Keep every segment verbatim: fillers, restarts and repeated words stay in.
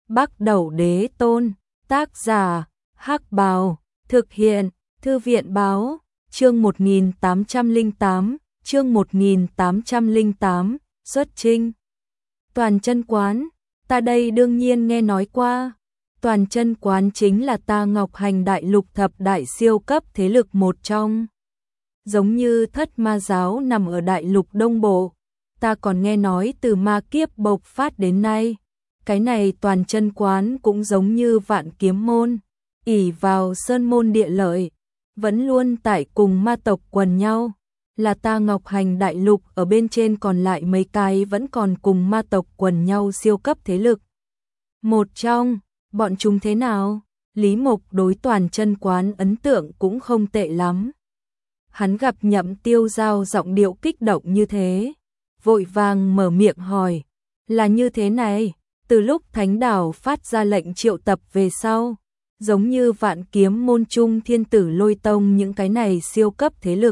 Bắc Đẩu Đế Tôn, tác giả, Hắc Bào, thực hiện, Thư viện báo, chương một nghìn tám trăm lẻ tám, chương một nghìn tám trăm lẻ tám, xuất trinh. Toàn Chân Quán, ta đây đương nhiên nghe nói qua. Toàn Chân Quán chính là ta Ngọc Hành Đại Lục thập đại siêu cấp thế lực một trong. Giống như Thất Ma Giáo nằm ở Đại Lục Đông Bộ, ta còn nghe nói từ ma kiếp bộc phát đến nay. Cái này Toàn Chân Quán cũng giống như Vạn Kiếm Môn, ỷ vào sơn môn địa lợi, vẫn luôn tại cùng ma tộc quần nhau. Là ta Ngọc Hành Đại Lục ở bên trên còn lại mấy cái vẫn còn cùng ma tộc quần nhau siêu cấp thế lực. Một trong, bọn chúng thế nào? Lý Mộc đối Toàn Chân Quán ấn tượng cũng không tệ lắm. Hắn gặp Nhậm Tiêu Giao giọng điệu kích động như thế, vội vàng mở miệng hỏi, là như thế này, từ lúc Thánh Đảo phát ra lệnh triệu tập về sau, giống như Vạn Kiếm Môn Trung Thiên Tử Lôi Tông những cái này siêu cấp thế lực,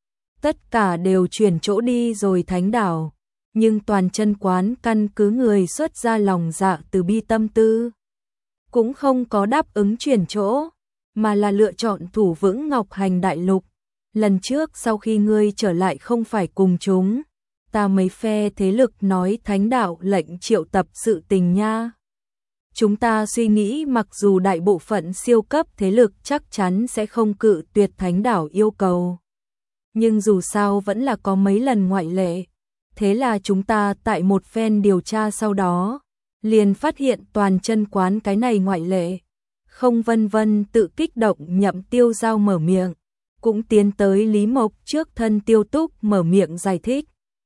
tất cả đều chuyển chỗ đi rồi Thánh Đảo, nhưng Toàn Chân Quán căn cứ người xuất ra lòng dạ từ bi tâm tư, cũng không có đáp ứng chuyển chỗ, mà là lựa chọn thủ vững Ngọc Hành Đại Lục. Lần trước sau khi ngươi trở lại không phải cùng chúng, ta mấy phe thế lực nói Thánh Đạo lệnh triệu tập sự tình nha. Chúng ta suy nghĩ mặc dù đại bộ phận siêu cấp thế lực chắc chắn sẽ không cự tuyệt Thánh Đảo yêu cầu, nhưng dù sao vẫn là có mấy lần ngoại lệ. Thế là chúng ta tại một phen điều tra sau đó, liền phát hiện Toàn Chân Quán cái này ngoại lệ. Không vân vân tự kích động Nhậm Tiêu Giao mở miệng, cũng tiến tới Lý Mộc trước thân Tiêu Túc mở miệng giải thích.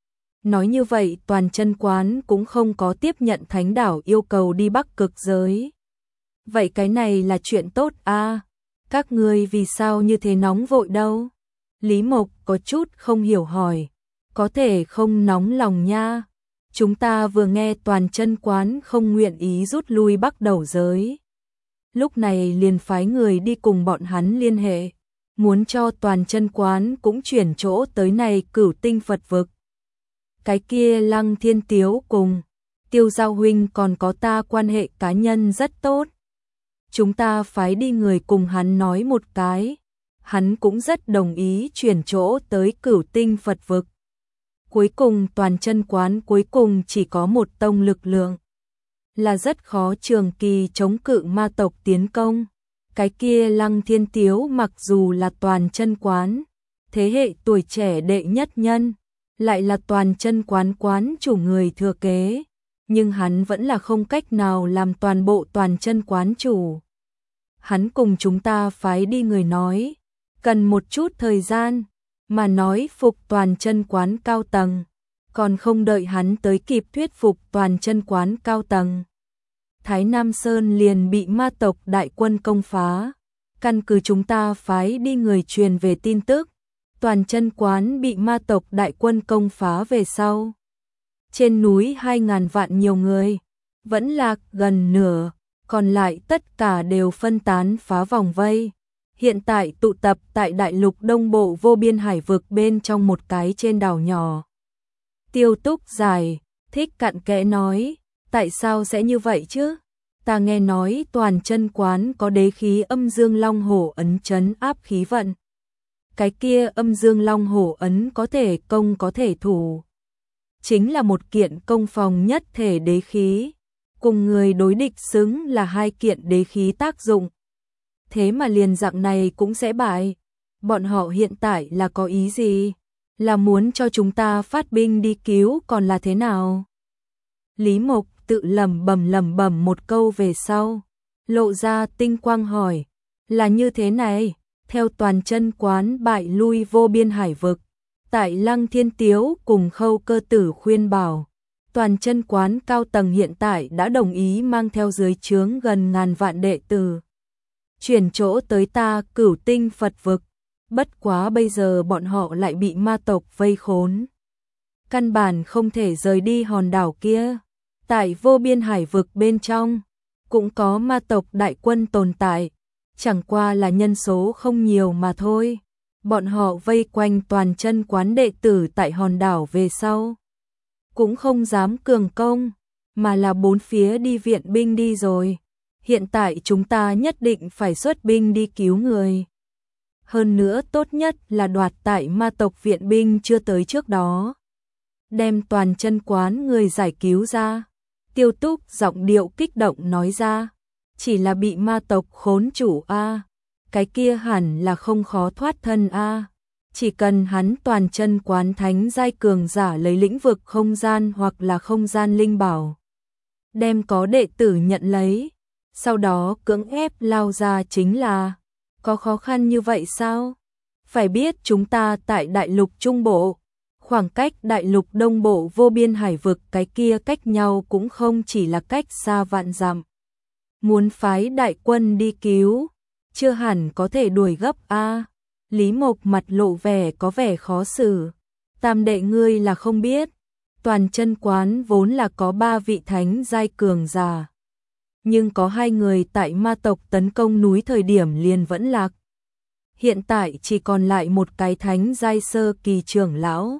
Nói như vậy Toàn Chân Quán cũng không có tiếp nhận Thánh Đảo yêu cầu đi Bắc Cực giới. Vậy cái này là chuyện tốt a, các ngươi vì sao như thế nóng vội đâu? Lý Mộc có chút không hiểu hỏi, có thể không nóng lòng nha. Chúng ta vừa nghe Toàn Chân Quán không nguyện ý rút lui Bắc Đẩu giới, lúc này liền phái người đi cùng bọn hắn liên hệ, muốn cho Toàn Chân Quán cũng chuyển chỗ tới này Cửu Tinh Phật vực. Cái kia Lăng Thiên Tiếu cùng Tiêu Giao huynh còn có ta quan hệ cá nhân rất tốt, chúng ta phái đi người cùng hắn nói một cái, hắn cũng rất đồng ý chuyển chỗ tới Cửu Tinh Phật vực. Cuối cùng Toàn Chân Quán cuối cùng chỉ có một tông lực lượng, là rất khó trường kỳ chống cự ma tộc tiến công. Cái kia Lăng Thiên Tiếu mặc dù là Toàn Chân Quán thế hệ tuổi trẻ đệ nhất nhân, lại là Toàn Chân Quán quán chủ người thừa kế, nhưng hắn vẫn là không cách nào làm toàn bộ Toàn Chân Quán chủ. Hắn cùng chúng ta phái đi người nói, cần một chút thời gian, mà nói phục Toàn Chân Quán cao tầng, còn không đợi hắn tới kịp thuyết phục Toàn Chân Quán cao tầng, Thái Nam Sơn liền bị ma tộc đại quân công phá. Căn cứ chúng ta phái đi người truyền về tin tức, Toàn Chân Quán bị ma tộc đại quân công phá về sau, trên núi hai ngàn vạn nhiều người, vẫn lạc gần nửa, còn lại tất cả đều phân tán phá vòng vây. Hiện tại tụ tập tại Đại Lục Đông Bộ vô biên hải vực bên trong một cái trên đảo nhỏ. Tiêu Túc giải thích cặn kẽ nói, tại sao sẽ như vậy chứ? Ta nghe nói Toàn Chân Quán có đế khí âm dương long hổ ấn trấn áp khí vận. Cái kia âm dương long hổ ấn có thể công có thể thủ, chính là một kiện công phòng nhất thể đế khí, cùng người đối địch xứng là hai kiện đế khí tác dụng. Thế mà liền dạng này cũng sẽ bại. Bọn họ hiện tại là có ý gì? Là muốn cho chúng ta phát binh đi cứu còn là thế nào? Lý Mộc tự lẩm bẩm lẩm bẩm một câu về sau, lộ ra tinh quang hỏi, là như thế này, theo Toàn Chân Quán bại lui vô biên hải vực, tại Lăng Thiên Tiếu cùng Khâu Cơ Tử khuyên bảo, Toàn Chân Quán cao tầng hiện tại đã đồng ý mang theo dưới trướng gần ngàn vạn đệ tử chuyển chỗ tới ta Cửu Tinh Phật vực. Bất quá bây giờ bọn họ lại bị ma tộc vây khốn, căn bản không thể rời đi hòn đảo kia. Tại vô biên hải vực bên trong cũng có ma tộc đại quân tồn tại, chẳng qua là nhân số không nhiều mà thôi. Bọn họ vây quanh Toàn Chân Quán đệ tử tại hòn đảo về sau, cũng không dám cường công, mà là bốn phía đi viện binh đi rồi. Hiện tại chúng ta nhất định phải xuất binh đi cứu người. Hơn nữa tốt nhất là đoạt tại ma tộc viện binh chưa tới trước đó. Đem toàn chân quán người giải cứu ra. Tiêu Túc giọng điệu kích động nói ra. Chỉ là bị ma tộc khốn chủ a, cái kia hẳn là không khó thoát thân a. Chỉ cần hắn toàn chân quán thánh giai cường giả lấy lĩnh vực không gian hoặc là không gian linh bảo. Đem có đệ tử nhận lấy. Sau đó cưỡng ép lao ra chính là. Có khó khăn như vậy sao? Phải biết chúng ta tại đại lục Trung Bộ. Khoảng cách đại lục Đông Bộ vô biên hải vực cái kia cách nhau cũng không chỉ là cách xa vạn dặm. Muốn phái đại quân đi cứu, chưa hẳn có thể đuổi gấp a. Lý Mộc mặt lộ vẻ có vẻ khó xử. Tam đệ ngươi là không biết, toàn chân quán vốn là có ba vị thánh giai cường giả. Nhưng có hai người tại ma tộc tấn công núi thời điểm liền vẫn lạc. Hiện tại chỉ còn lại một cái thánh giai sơ kỳ trưởng lão.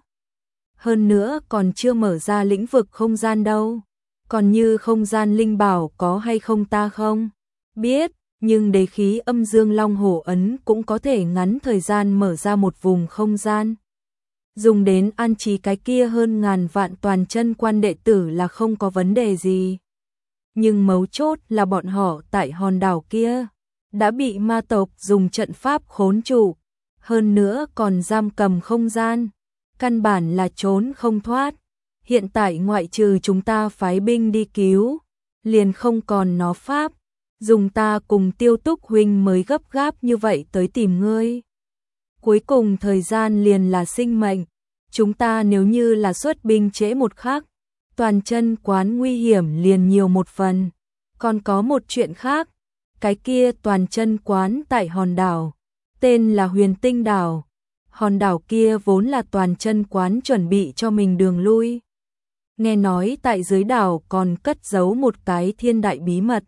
Hơn nữa còn chưa mở ra lĩnh vực không gian đâu. Còn như không gian linh bảo có hay không ta không biết, nhưng đế khí âm dương long hổ ấn cũng có thể ngắn thời gian mở ra một vùng không gian. Dùng đến an trí cái kia hơn ngàn vạn toàn chân quan đệ tử là không có vấn đề gì. Nhưng mấu chốt là bọn họ tại hòn đảo kia đã bị ma tộc dùng trận pháp khốn trụ, hơn nữa còn giam cầm không gian, căn bản là trốn không thoát. Hiện tại ngoại trừ chúng ta phái binh đi cứu, liền không còn nó pháp, dùng ta cùng Tiêu Túc huynh mới gấp gáp như vậy tới tìm ngươi. Cuối cùng thời gian liền là sinh mệnh, chúng ta nếu như là xuất binh trễ một khắc, toàn chân quán nguy hiểm liền nhiều một phần. Còn có một chuyện khác, cái kia toàn chân quán tại hòn đảo, tên là Huyền Tinh đảo. Hòn đảo kia vốn là toàn chân quán chuẩn bị cho mình đường lui. Nghe nói tại dưới đảo còn cất giấu một cái thiên đại bí mật.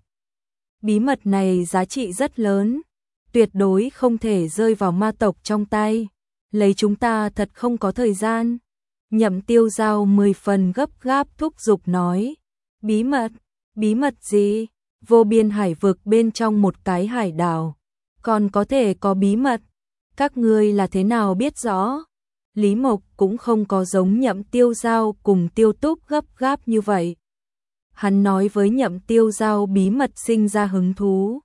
Bí mật này giá trị rất lớn, tuyệt đối không thể rơi vào ma tộc trong tay. Lấy chúng ta thật không có thời gian. Nhậm Tiêu Giao mười phần gấp gáp thúc giục nói. Bí mật? Bí mật gì? Vô biên hải vực bên trong một cái hải đảo. Còn có thể có bí mật? Các ngươi là thế nào biết rõ? Lý Mộc cũng không có giống Nhậm Tiêu Giao cùng Tiêu Túc gấp gáp như vậy. Hắn nói với Nhậm Tiêu Giao bí mật sinh ra hứng thú.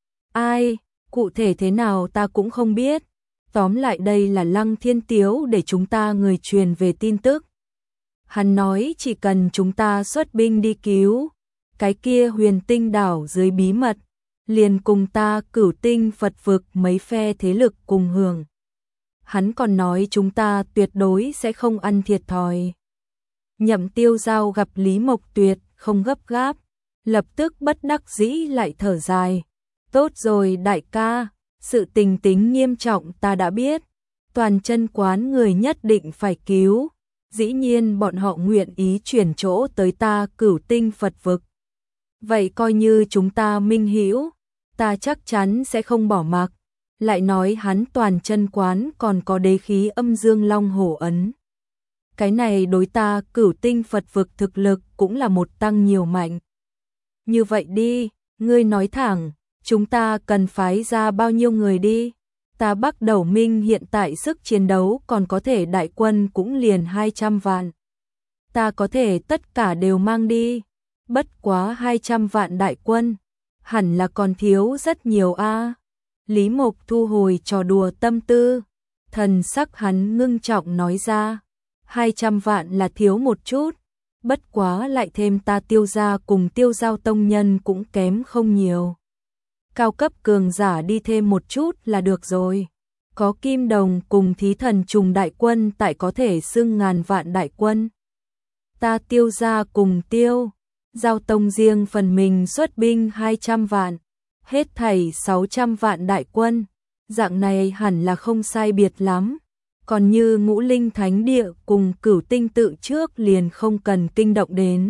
Ai, cụ thể thế nào ta cũng không biết. Tóm lại đây là Lăng Thiên Tiếu để chúng ta người truyền về tin tức. Hắn nói chỉ cần chúng ta xuất binh đi cứu, cái kia Huyền Tinh đảo dưới bí mật, liền cùng ta Cửu Tinh Phật vực mấy phe thế lực cùng hưởng. Hắn còn nói chúng ta tuyệt đối sẽ không ăn thiệt thòi. Nhậm Tiêu Giao gặp Lý Mộc Tuyệt không gấp gáp, lập tức bất đắc dĩ lại thở dài. Tốt rồi đại ca, sự tình tính nghiêm trọng ta đã biết. Toàn chân quán người nhất định phải cứu. Dĩ nhiên bọn họ nguyện ý chuyển chỗ tới ta Cửu Tinh Phật vực. Vậy coi như chúng ta minh hữu, ta chắc chắn sẽ không bỏ mặc. Lại nói hắn toàn chân quán còn có đế khí âm dương long hổ ấn. Cái này đối ta Cửu Tinh Phật vực thực lực cũng là một tăng nhiều mạnh. Như vậy đi, ngươi nói thẳng, chúng ta cần phái ra bao nhiêu người đi? Ta Bắc Đầu Minh hiện tại sức chiến đấu còn có thể đại quân cũng liền hai trăm vạn. Ta có thể tất cả đều mang đi. Bất quá hai trăm vạn đại quân, hẳn là còn thiếu rất nhiều a. Lý Mộc thu hồi trò đùa tâm tư, thần sắc hắn ngưng trọng nói ra, hai trăm vạn là thiếu một chút, bất quá lại thêm ta Tiêu gia cùng Tiêu Giao tông nhân cũng kém không nhiều. Cao cấp cường giả đi thêm một chút là được rồi. Có Kim Đồng cùng Thí Thần trùng đại quân tại có thể xưng ngàn vạn đại quân. Ta Tiêu gia cùng Tiêu Giao tông riêng phần mình xuất binh hai trăm vạn, hết thảy sáu trăm vạn đại quân, dạng này hẳn là không sai biệt lắm. Còn như Ngũ Linh Thánh Địa cùng Cửu Tinh tự trước liền không cần kinh động đến.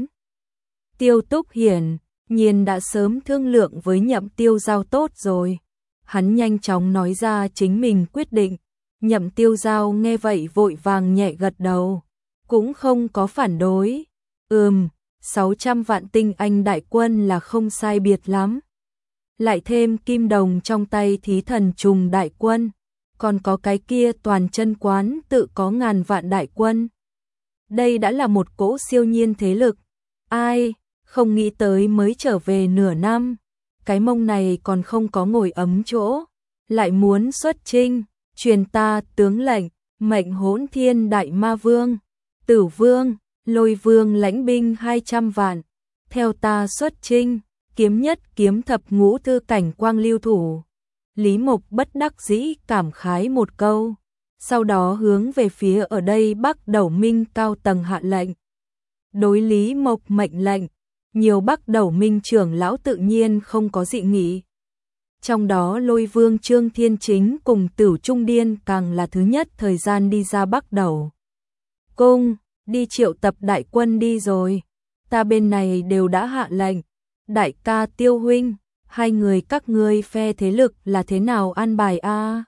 Tiêu Túc hiển nhiên đã sớm thương lượng với Nhậm Tiêu Giao tốt rồi. Hắn nhanh chóng nói ra chính mình quyết định. Nhậm Tiêu Giao nghe vậy vội vàng nhẹ gật đầu, cũng không có phản đối. Ừm, sáu trăm vạn tinh anh đại quân là không sai biệt lắm. Lại thêm kim đồng trong tay thí thần trùng đại quân, còn có cái kia toàn chân quán tự có ngàn vạn đại quân. Đây đã là một cỗ siêu nhiên thế lực. Ai, không nghĩ tới mới trở về nửa năm, cái mông này còn không có ngồi ấm chỗ, lại muốn xuất chinh, truyền ta tướng lệnh, mệnh Hỗn Thiên Đại Ma Vương, Tử Vương, Lôi Vương lãnh binh hai trăm vạn, theo ta xuất chinh, kiếm nhất kiếm thập ngũ thư cảnh quang lưu thủ. Lý Mộc bất đắc dĩ cảm khái một câu, sau đó hướng về phía ở đây Bắc Đẩu Minh cao tầng hạ lệnh. Đối Lý Mộc mệnh lệnh, nhiều Bắc Đẩu Minh trưởng lão tự nhiên không có dị nghị. Trong đó Lôi Vương Trương Thiên Chính cùng Tửu Trung Điên càng là thứ nhất thời gian đi ra Bắc Đẩu Cung, đi triệu tập đại quân đi rồi. Ta bên này đều đã hạ lệnh. Đại ca Tiêu huynh, hai người các ngươi phe thế lực là thế nào an bài a?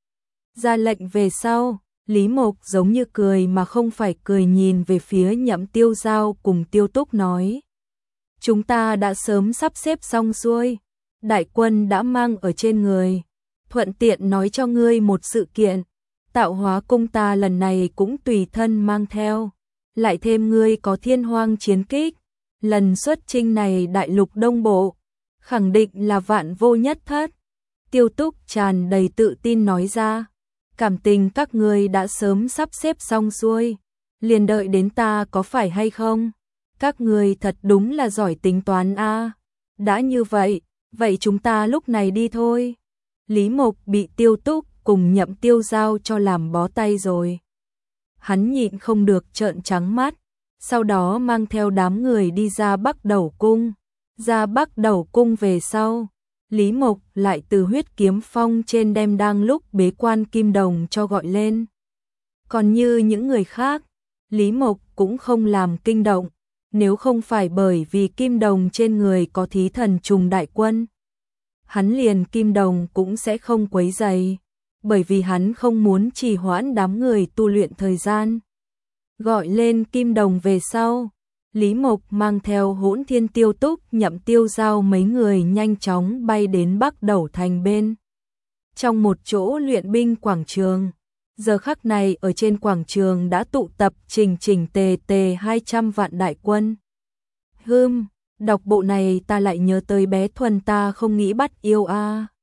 Ra lệnh về sau, Lý Mộc giống như cười mà không phải cười nhìn về phía Nhậm Tiêu Giao cùng Tiêu Túc nói. Chúng ta đã sớm sắp xếp xong xuôi, đại quân đã mang ở trên người. Thuận tiện nói cho ngươi một sự kiện, Tạo Hóa cung ta lần này cũng tùy thân mang theo. Lại thêm ngươi có Thiên Hoang chiến kích, lần xuất chinh này đại lục đông bộ, khẳng định là vạn vô nhất thất. Tiêu Túc tràn đầy tự tin nói ra, cảm tình các ngươi đã sớm sắp xếp xong xuôi, liền đợi đến ta có phải hay không? Các ngươi thật đúng là giỏi tính toán a. Đã như vậy, vậy chúng ta lúc này đi thôi. Lý Mộc bị Tiêu Túc cùng Nhậm Tiêu Giao cho làm bó tay rồi. Hắn nhịn không được trợn trắng mắt, sau đó mang theo đám người đi ra Bắc Đẩu Cung. Ra Bắc Đẩu Cung về sau, Lý Mộc lại từ huyết kiếm phong trên đem đang lúc bế quan kim đồng cho gọi lên. Còn như những người khác, Lý Mộc cũng không làm kinh động, nếu không phải bởi vì kim đồng trên người có thí thần trùng đại quân. Hắn liền kim đồng cũng sẽ không quấy rầy, bởi vì hắn không muốn trì hoãn đám người tu luyện thời gian. Gọi lên kim đồng về sau, Lý Mộc mang theo Hỗn Thiên Tiêu Túc Nhậm Tiêu Giao mấy người nhanh chóng bay đến Bắc Đẩu Thành bên. Trong một chỗ luyện binh quảng trường, giờ khắc này ở trên quảng trường đã tụ tập chỉnh chỉnh tề tề hai trăm vạn đại quân. Hừm, đọc bộ này ta lại nhớ tới bé Thuần ta không nghĩ bắt yêu a.